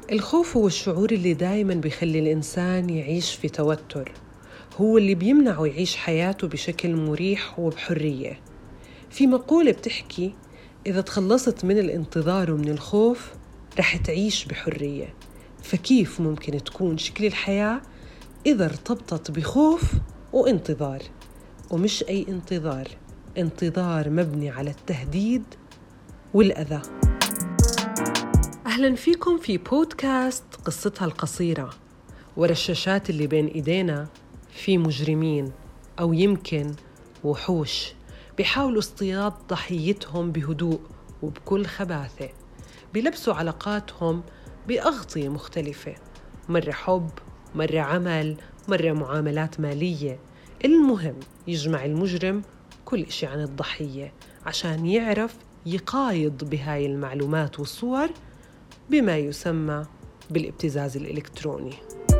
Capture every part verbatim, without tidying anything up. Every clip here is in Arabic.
الخوف هو الشعور اللي دايماً بيخلي الإنسان يعيش في توتر، هو اللي بيمنعه يعيش حياته بشكل مريح وبحرية. في مقولة بتحكي إذا تخلصت من الانتظار ومن الخوف رح تعيش بحرية. فكيف ممكن تكون شكل الحياة إذا ارتبطت بخوف وانتظار؟ ومش أي انتظار، انتظار مبني على التهديد والأذى. أهلاً فيكم في بودكاست قصتها القصيرة. ورا الشاشات اللي بين إيدينا في مجرمين أو يمكن وحوش بيحاولوا اصطياد ضحيتهم بهدوء وبكل خباثة، بيلبسوا علاقاتهم بأغطية مختلفة، مرة حب، مرة عمل، مرة معاملات مالية. المهم يجمع المجرم كل إشي عن الضحية عشان يعرف يقايض بهاي المعلومات والصور بما يسمى بالابتزاز الإلكتروني.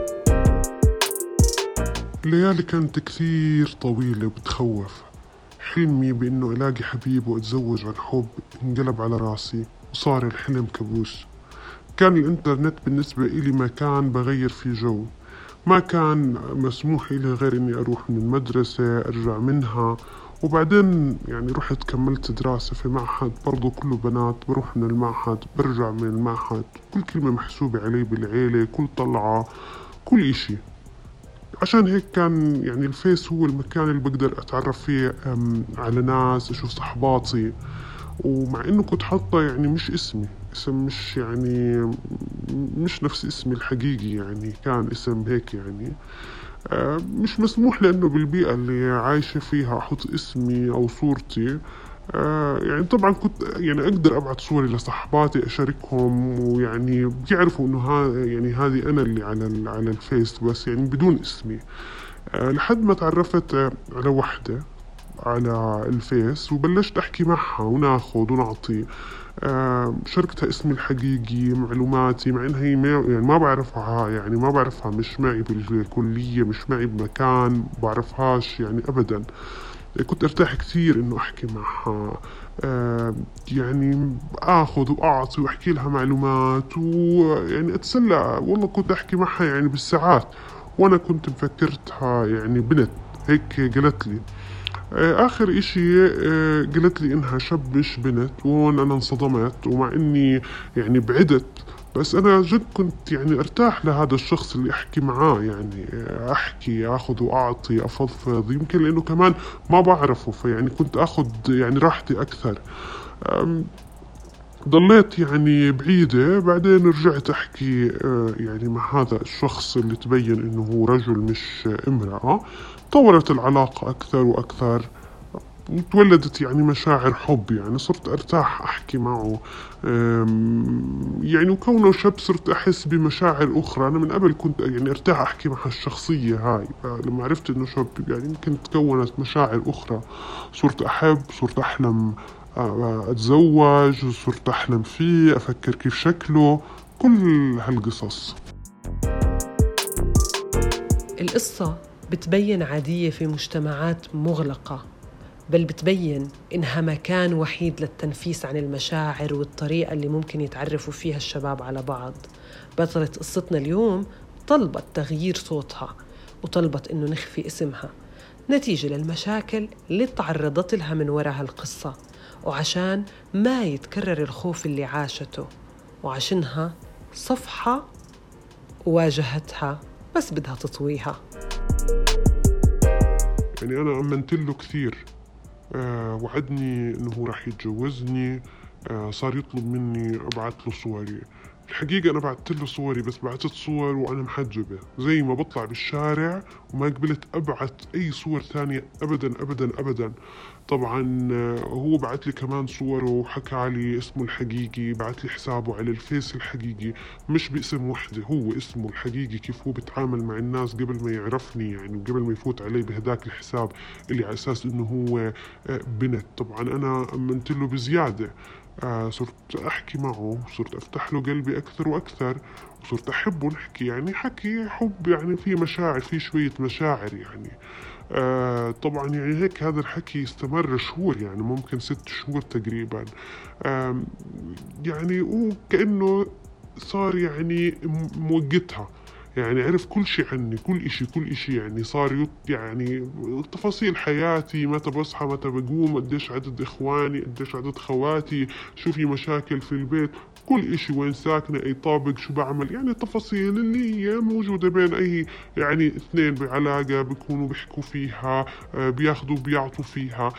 الليالي كانت كثير طويلة وبتخوف. حلمي بأنه ألاقي حبيب وأتزوج عن حب انقلب على راسي وصار الحلم كابوس. كان الإنترنت بالنسبة إلي مكان بغير فيه جو، ما كان مسموح لي غير أني أروح من المدرسة أرجع منها، وبعدين يعني رحت كملت دراسة في معهد برضو كله بنات، بروح من المعهد برجع من المعهد، كل كلمة محسوبة علي بالعيلة، كل طلعة، كل إشي. عشان هيك كان يعني الفيس هو المكان اللي بقدر أتعرف فيه على ناس، أشوف صحباتي. ومع إنه كنت حاطة يعني مش اسمي، اسم مش يعني مش نفس اسمي الحقيقي، يعني كان اسم هيك يعني مش مسموح لأنه بالبيئة اللي عايشة فيها أحط اسمي أو صورتي. يعني طبعا كنت يعني أقدر أبعت صوري لصحباتي أشاركهم، ويعني بيعرفوا إنه ها يعني هذه أنا اللي على على الفيس، بس يعني بدون اسمي. لحد ما تعرفت على وحدة على الفيس وبلشت أحكي معها وناخد ونعطي. شاركتها اسمي الحقيقي، معلوماتي، مع إنها هي ما يعني ما بعرفها، يعني ما بعرفها، مش معي بالكلية، مش معي بمكان، بعرفهاش يعني أبدا. كنت أرتاح كثير إنه أحكي معها، آه يعني أخذ وأعطي وأحكي لها معلومات ويعني أتسلى. والله كنت أحكي معها يعني بالساعات، وأنا كنت مفكرتها يعني بنت، هيك قالت لي. آه آخر إشي آه قالت لي إنها شاب مش بنت، وهون أنا انصدمت. ومع إني يعني بعدت، بس أنا جد كنت يعني أرتاح لهذا الشخص اللي أحكي معاه، يعني أحكي أخذ وأعطي أفضفض، يمكن لأنه كمان ما بعرفه، فيعني كنت أخذ يعني راحتي أكثر. ضليت يعني بعيدة، بعدين رجعت أحكي يعني مع هذا الشخص اللي تبين إنه هو رجل مش امرأة. طورت العلاقة أكثر وأكثر، تولدت يعني مشاعر حب، يعني صرت أرتاح أحكي معه، يعني وكونه شاب صرت أحس بمشاعر أخرى. أنا من قبل كنت يعني أرتاح أحكي مع الشخصية هاي، لما عرفت إنه شاب يعني يمكن تكونت مشاعر أخرى، صرت أحب، صرت أحلم أتزوج، صرت أحلم فيه، أفكر كيف شكله، كل هالقصص. القصة بتبين عادية في مجتمعات مغلقة، بل بتبين إنها مكان وحيد للتنفيس عن المشاعر والطريقة اللي ممكن يتعرفوا فيها الشباب على بعض. بطلة قصتنا اليوم طلبت تغيير صوتها، وطلبت إنه نخفي اسمها نتيجة للمشاكل اللي تعرضت لها من وراء هالقصة، وعشان ما يتكرر الخوف اللي عاشته، وعشانها صفحة واجهتها بس بدها تطويها. يعني أنا أمنت له كثير، آه وعدني إنه راح يتجوزني، آه صار يطلب مني أبعث له صوري. الحقيقة أنا بعثت له صوري، بس بعثت صور وأنا محجبة زي ما بطلع بالشارع، وما قبلت أبعث أي صور ثانية أبدا أبدا أبدا. طبعا آه هو بعث لي كمان صوره وحكى علي اسمه الحقيقي، بعث لي حسابه على الفيس الحقيقي، مش باسم وحدة، هو اسمه الحقيقي، كيف هو بيتعامل مع الناس قبل ما يعرفني، يعني قبل ما يفوت علي بهداك الحساب اللي على أساس إنه هو آه بنت. طبعا أنا أمنت له بزيادة، آه صرت أحكي معه، صرت أفتح له قلبي أكثر وأكثر، وصرت أحبه، نحكي يعني حكي حب، يعني في مشاعر، في شوية مشاعر يعني. آه طبعا يعني هيك هذا الحكي استمر شهور، يعني ممكن ست شهور تقريبا. آه يعني وكأنه صار يعني موقتها، يعني عرف كل شيء عني، كل إشي كل إشي يعني صار يعني تفاصيل حياتي، متى بصحى متى بقوم، قديش عدد إخواني، قديش عدد خواتي، شو في مشاكل في البيت، كل إشي، وين ساكنة، أي طابق، شو بعمل، يعني التفاصيل اللي هي موجودة بين أي يعني اثنين بعلاقة بيكونوا بيحكوا فيها، بياخذوا بيعطوا فيها.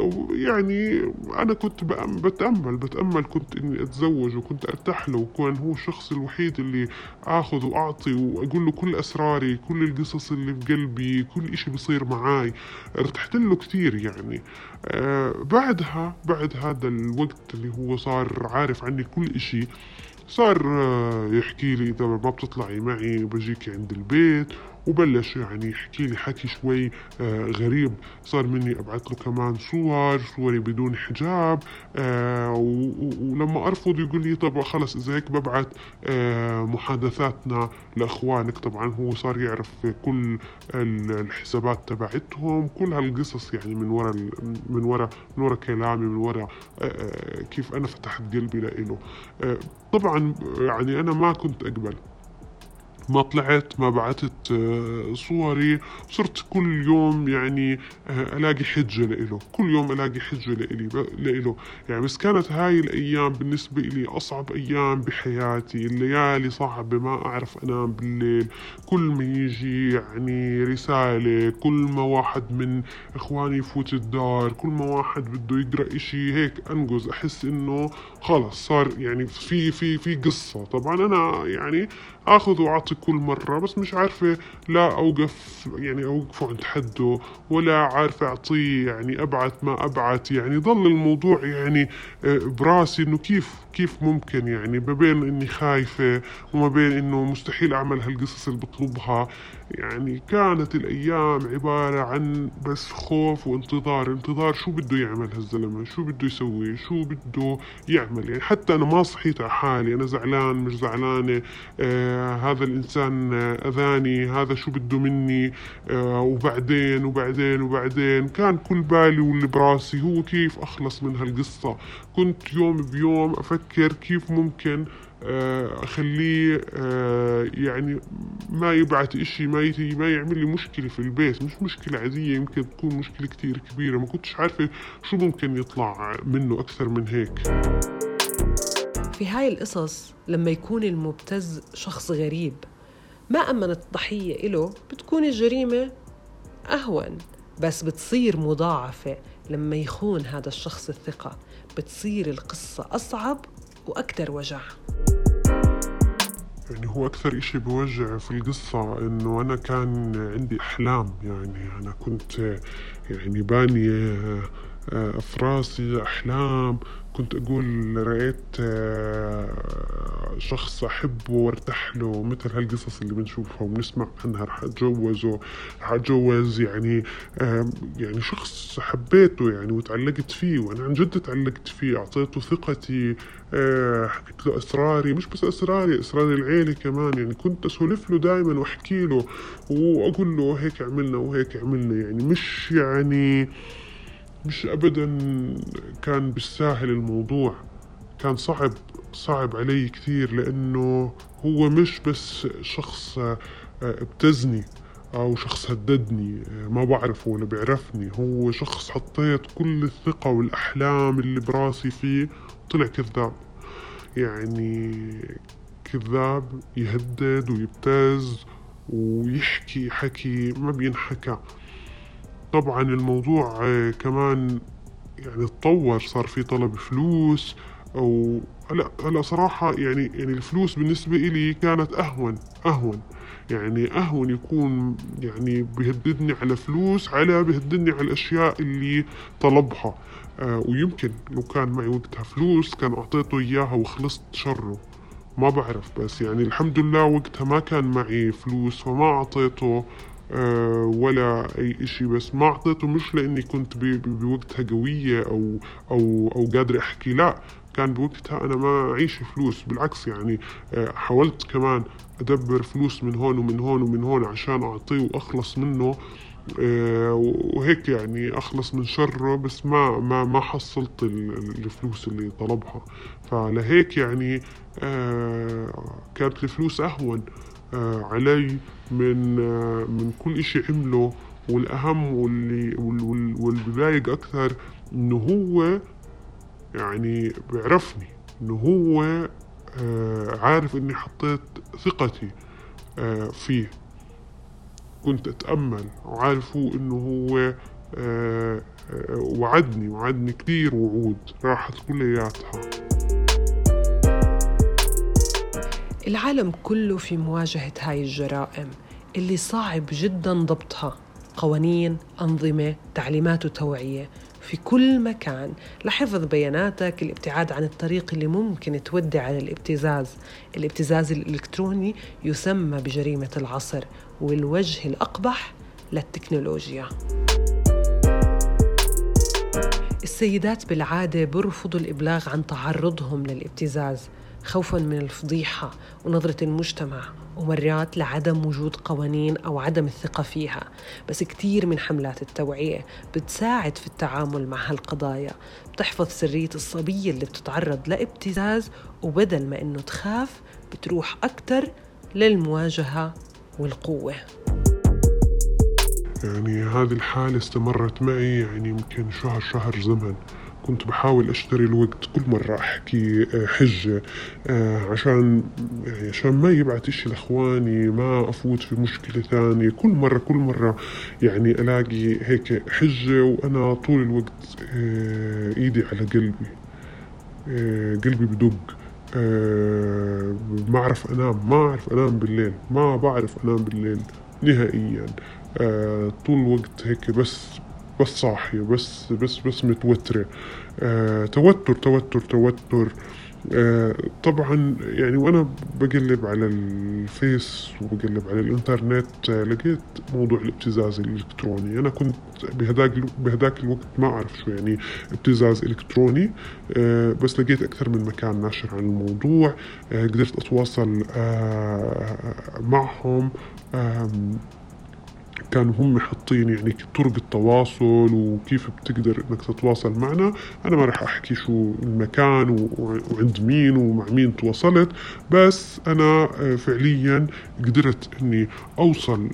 يعني أنا كنت بتأمل بتأمل كنت إني أتزوج، وكنت أرتاح له، وكان هو الشخص الوحيد اللي آخذ وأعطي وأقول له كل أسراري، كل القصص اللي في قلبي، كل إشي بصير معاي. ارتحت له كتير يعني. آه بعدها بعد هذا الوقت اللي هو صار عارف عني كل إشي، صار آه يحكي لي إذا ما بتطلعي معي بجيكي عند البيت، وبلش يعني يحكي لي حكي شوي آه غريب. صار مني أبعث له كمان صور صوري بدون حجاب، آه ولما أرفض يقول لي طب خلص إذا هيك ببعث آه محادثاتنا لأخوانك. طبعا هو صار يعرف كل الحسابات تبعتهم، كل هالقصص يعني من وراء من وراء من وراء كلامي، من وراء آه كيف أنا فتحت قلبي لإله. آه طبعا يعني أنا ما كنت أقبل، ما طلعت ما بعثت صوري، صرت كل يوم يعني ألاقي حجة لإله، كل يوم ألاقي حجة لإلي لإله يعني. بس كانت هاي الأيام بالنسبة إلي أصعب أيام بحياتي، الليالي صعبة، ما أعرف أنام بالليل، كل ما يجي يعني رسالة، كل ما واحد من إخواني يفوت الدار، كل ما واحد بده يقرأ إشي هيك أنجز، أحس إنه خلص صار يعني في في في قصة. طبعا أنا يعني أخذ وأعطي كل مرة، بس مش عارفة لا أوقف يعني أوقفه عند حده، ولا عارفة أعطيه يعني أبعث ما أبعث. يعني ضل الموضوع يعني براسي إنه كيف كيف ممكن يعني، ما بين إني خايفة وما بين إنه مستحيل أعمل هالقصص اللي بطلبها. يعني كانت الأيام عبارة عن بس خوف وانتظار، انتظار شو بده يعمل هالزلمة، شو بده يسوي، شو بده يعمل. يعني حتى أنا ما صحيت على حالي، أنا زعلان مش زعلانة، آه هذا الإنسان أذاني، هذا شو بده مني، آه وبعدين وبعدين وبعدين كان كل بالي واللي براسي هو كيف أخلص من هالقصة. كنت يوم بيوم أفكر كيف ممكن أخليه يعني ما يبعت إشي، ما ما يعمل لي مشكلة في البيت، مش مشكلة عادية، يمكن تكون مشكلة كتير كبيرة، ما كنتش عارفة شو ممكن يطلع منه أكثر من هيك. في هاي القصص لما يكون المبتز شخص غريب ما أمنت الضحية إله، بتكون الجريمة أهون، بس بتصير مضاعفة لما يخون هذا الشخص الثقة، بتصير القصة أصعب وأكثر وجع. يعني هو أكثر إشي بوجع في القصة إنه أنا كان عندي أحلام، يعني أنا كنت يعني باني في راسي أحلام، كنت أقول رأيت شخص أحبه وارتاح له، مثل هالقصص اللي بنشوفها وبنسمع عنها، رح أتجوزه رح أتجوز يعني يعني شخص حبيته يعني وتعلقت فيه، وأنا عن جد تعلقت فيه، أعطيته ثقتي، حكيت له أسراري، مش بس أسراري أسرار العيلة كمان، يعني كنت أسولف له دائما وأحكي له وأقول له هيك عملنا وهيك عملنا، يعني مش يعني مش أبدا كان بالساهل الموضوع، كان صعب صعب علي كثير، لأنه هو مش بس شخص ابتزني أو شخص هددني ما بعرفه ولا بيعرفني، هو شخص حطيت كل الثقة والأحلام اللي براسي فيه، طلع كذاب. يعني كذاب يهدد ويبتز ويحكي حكي ما بينحكى. طبعا الموضوع كمان يعني تطور، صار في طلب فلوس، أو لا هلا صراحة يعني يعني الفلوس بالنسبة إلي كانت أهون أهون يعني أهون يكون يعني بيهددني على فلوس على بيهددني على الأشياء اللي طلبها. آه ويمكن لو كان معي وقتها فلوس كان أعطيته إياها وخلصت شره، ما بعرف، بس يعني الحمد لله وقتها ما كان معي فلوس فما أعطيته أه ولا أي إشي، بس ما أعطيته مش لأني كنت بوقتها قوية أو أو أو قادر أحكي، لا كان بوقتها أنا ما أعيش فلوس، بالعكس يعني حاولت كمان أدبر فلوس من هون ومن هون ومن هون عشان أعطيه وأخلص منه وهيك يعني أخلص من شره، بس ما ما ما حصلت الفلوس اللي طلبها. فلهيك يعني كانت الفلوس أهون علي من من كل إشي عمله. والأهم واللي واللي بضايق أكثر إنه هو يعني بيعرفني، إنه هو عارف إني حطيت ثقتي فيه. كنت أتأمل وعارف هو إنه هو وعدني وعدني كتير وعود راحت كلياتها. العالم كله في مواجهة هاي الجرائم اللي صعب جدا ضبطها. قوانين، أنظمة، تعليمات وتوعية في كل مكان لحفظ بياناتك، الابتعاد عن الطريق اللي ممكن تودي على الابتزاز. الابتزاز الإلكتروني يسمى بجريمة العصر، والوجه الأقبح للتكنولوجيا. السيدات بالعادة برفضوا الإبلاغ عن تعرضهم للابتزاز خوفاً من الفضيحة ونظرة المجتمع، ومرات لعدم وجود قوانين أو عدم الثقة فيها. بس كتير من حملات التوعية بتساعد في التعامل مع هالقضايا، بتحفظ سرية الصبية اللي بتتعرض لابتزاز، وبدل ما إنه تخاف بتروح أكتر للمواجهة والقوة. يعني هذه الحالة استمرت معي يعني يمكن شهر شهر زمن. كنت بحاول أشتري الوقت كل مرة أحكي حجة عشان يعني عشان ما يبعت إشي لإخواني، ما أفوت في مشكلة ثانية. كل مرة كل مرة يعني ألاقي هيك حجة، وأنا طول الوقت إيدي على قلبي، قلبي بدق، ما أعرف أنام ما أعرف أنام بالليل ما بعرف أنام بالليل نهائيا. طول الوقت هيك بس بس صاحية، بس بس بس متوترة، آه، توتر توتر توتر. آه، طبعا يعني وأنا بقلب على الفيس وبقلب على الإنترنت آه، لقيت موضوع الابتزاز الإلكتروني. أنا كنت بهداك بهداك الوقت ما أعرف شو يعني ابتزاز إلكتروني، آه، بس لقيت أكثر من مكان ناشر عن الموضوع. آه، قدرت أتواصل آه، معهم. آه، كانوا هم حاطين يعني طرق التواصل وكيف بتقدر انك تتواصل معنا. انا ما راح احكي شو المكان وعند مين ومع مين تواصلت، بس انا فعليا قدرت اني اوصل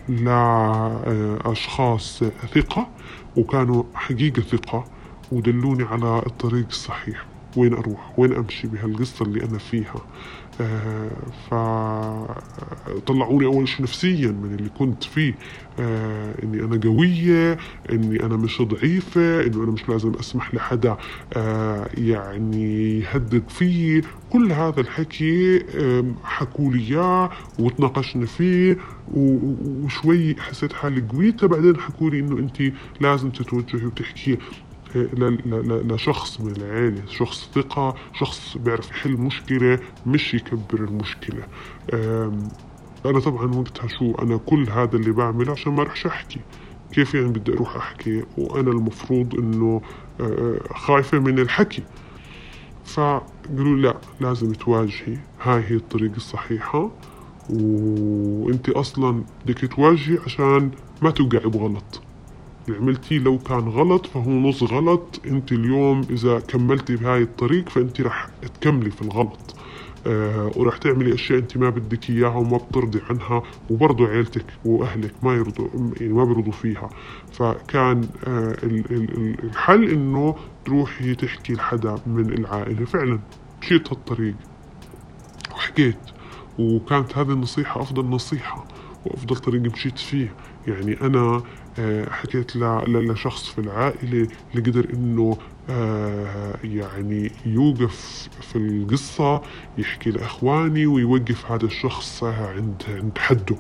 لاشخاص ثقة، وكانوا حقيقة ثقة، ودلوني على الطريق الصحيح، وين أروح وين أمشي بهالقصة اللي أنا فيها. آه فطلعوني أول شيء نفسيا من اللي كنت فيه، آه إني أنا قوية، إني أنا مش ضعيفة، إنه أنا مش لازم أسمح لحدا آه يعني يهدد فيه. كل هذا الحكي آه حكوا لي إياه وتناقشنا فيه، وشوي حسيت حالي قوية. بعدين حكوا لي إنه أنت لازم تتوجهي وتحكي لشخص من العائلة، شخص ثقة، شخص بيعرف يحل مشكلة مش يكبر المشكلة. أنا طبعا وقتها شو أنا كل هذا اللي بعمله عشان ما رحش أحكي. كيف يعني بدي أروح أحكي وأنا المفروض إنه خايفة من الحكي؟ فقالوا لا، لازم تواجهي، هاي هي الطريقة الصحيحة، وانت أصلا بدك تواجهي عشان ما توقعي بغلط. اللي عملتيه لو كان غلط فهو نص غلط. انت اليوم اذا كملتي بهاي الطريق فانت رح تكملي في الغلط، آه ورح تعملي اشياء انت ما بدك اياها وما بترضي عنها، وبرضو عيلتك واهلك ما يرضوا يعني ما بيرضوا فيها. فكان آه الحل انه تروحي تحكي لحدا من العائلة. فعلا مشيت هالطريق وحكيت، وكانت هذه النصيحة افضل نصيحة وافضل طريق مشيت فيه. يعني انا حكيت لشخص في العائلة اللي قدر انه يعني يوقف في القصة، يحكي لأخواني ويوقف هذا الشخص عند عند حده.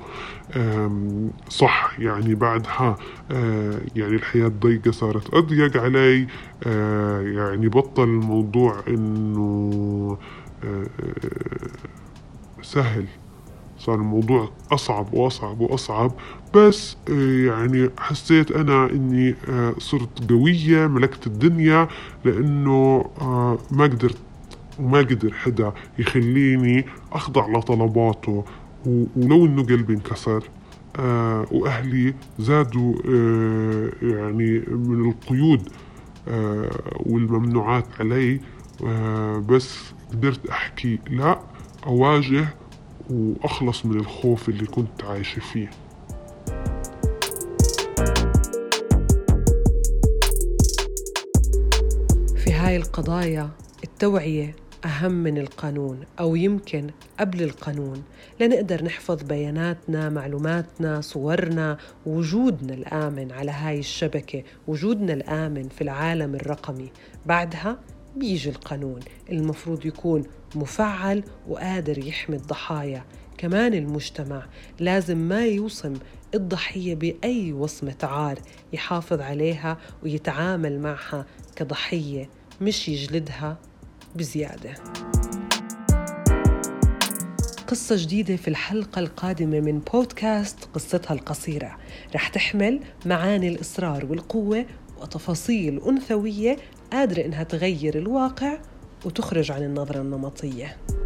صح يعني بعدها يعني الحياة ضيقة صارت أضيق علي، يعني بطل الموضوع انه سهل، صار الموضوع أصعب وأصعب وأصعب. بس يعني حسيت أنا إني صرت قوية، ملكت الدنيا، لأنه ما قدرت وما قدر حدا يخليني أخضع لطلباته، ولو إنه قلبي انكسر. آه وأهلي زادوا آه يعني من القيود آه والممنوعات علي، آه بس قدرت أحكي لا، أواجه وأخلص من الخوف اللي كنت عايشة فيه. في هاي القضايا التوعية أهم من القانون، أو يمكن قبل القانون، لنقدر نحفظ بياناتنا، معلوماتنا، صورنا، وجودنا الآمن على هاي الشبكة، وجودنا الآمن في العالم الرقمي. بعدها بيجي القانون المفروض يكون مفعل وقادر يحمي الضحايا. كمان المجتمع لازم ما يوصم الضحية بأي وصمة عار، يحافظ عليها ويتعامل معها كضحية، مش يجلدها بزيادة. قصة جديدة في الحلقة القادمة من بودكاست قصتها القصيرة، رح تحمل معاني الإصرار والقوة وتفاصيل أنثوية قادرة إنها تغير الواقع وتخرج عن النظرة النمطية.